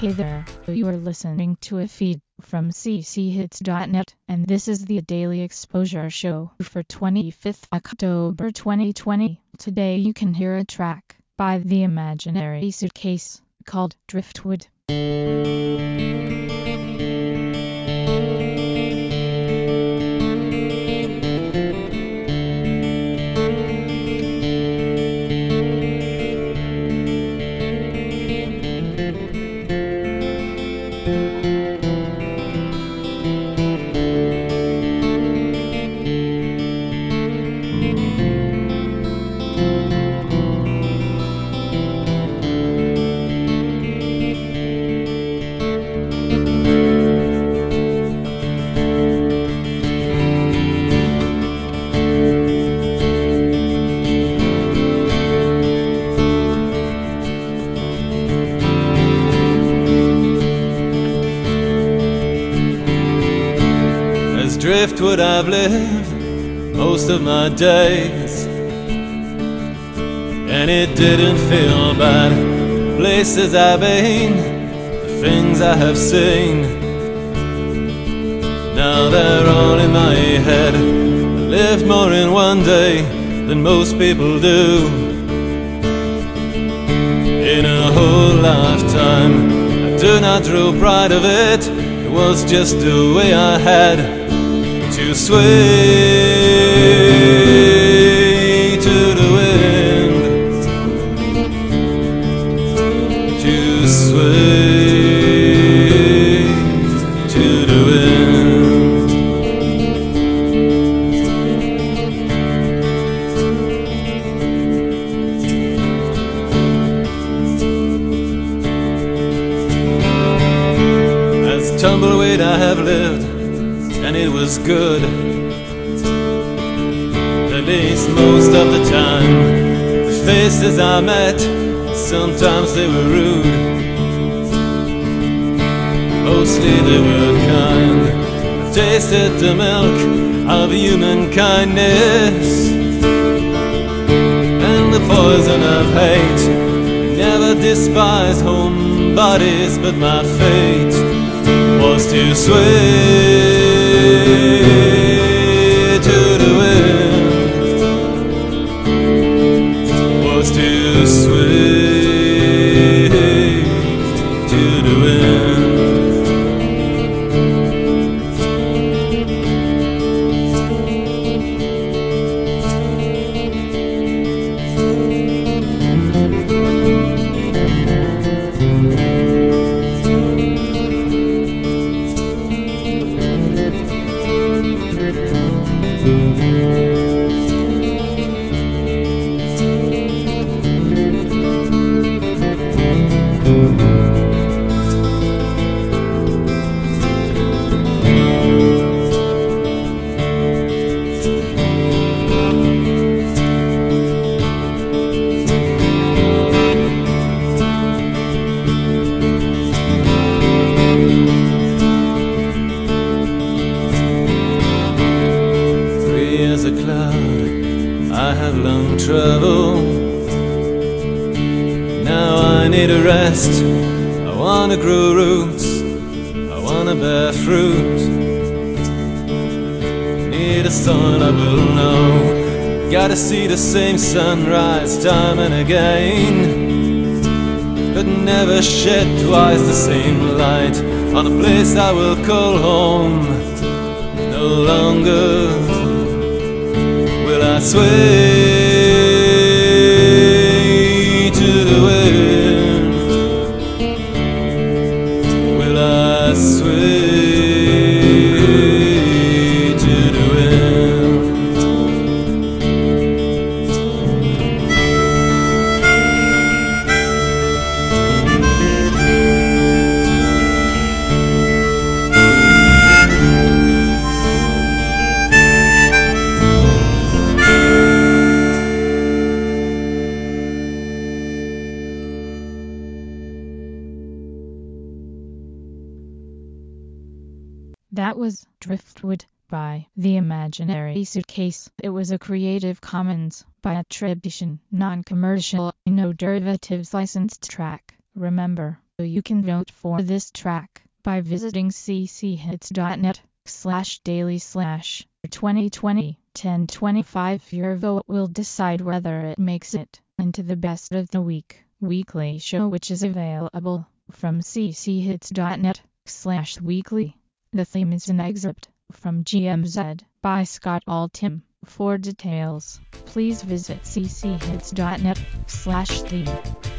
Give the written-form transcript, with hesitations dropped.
Hey there, you are listening to a feed from cchits.net, and this is the Daily Exposure Show for 25th October 2020. Today you can hear a track by The Imaginary Suitcase called Driftwood. Driftwood I've lived most of my days, and it didn't feel bad. Places I've been, the things I have seen, now they're all in my head. I lived more in one day than most people do. In a whole lifetime, I do not draw pride of it. It was just the way I had to sway to the wind, to sway to the wind. As tumbleweed I have lived, and it was good, at least most of the time. The faces I met, sometimes they were rude, mostly they were kind. I tasted the milk of human kindness and the poison of hate. Never despised homebodies, but my fate was to sway to the wind, was to sway to the wind. As a cloud, I have long traveled. Now I need a rest. I wanna grow roots, I wanna bear fruit. Need a sun I will know. Gotta see the same sunrise time and again, but never shed twice the same light on a place I will call home. No longer will I sway to the wind? Will I sway to the wind? That was Driftwood by The Imaginary Suitcase. It was a Creative Commons by attribution, non-commercial, no derivatives licensed track. Remember, You can vote for this track by visiting cchits.net/daily/2020-1025. Your vote will decide whether it makes it into the best of the week weekly show, which is available from cchits.net/weekly. The theme is an excerpt from GMZ by Scott Altham. For details, please visit cchits.net/theme.